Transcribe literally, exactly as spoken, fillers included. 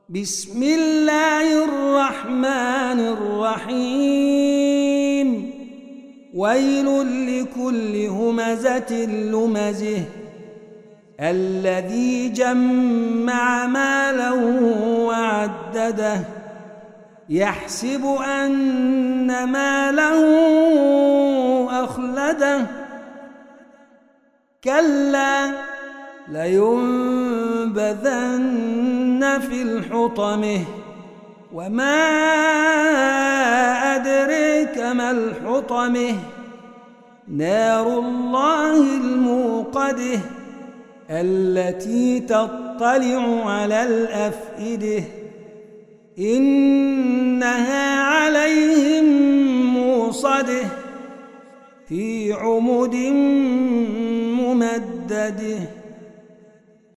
بسم الله الرحمن الرحيم ويل لكل همزة لمزه الذي جمع مالا وعدده يحسب أن ماله أخلده كلا لينبذن في الحطمة وما أدريك ما الحطمة نار الله الموقدة التي تطلع على الأفئدة إنها عليهم موصدة في عمد ممدده.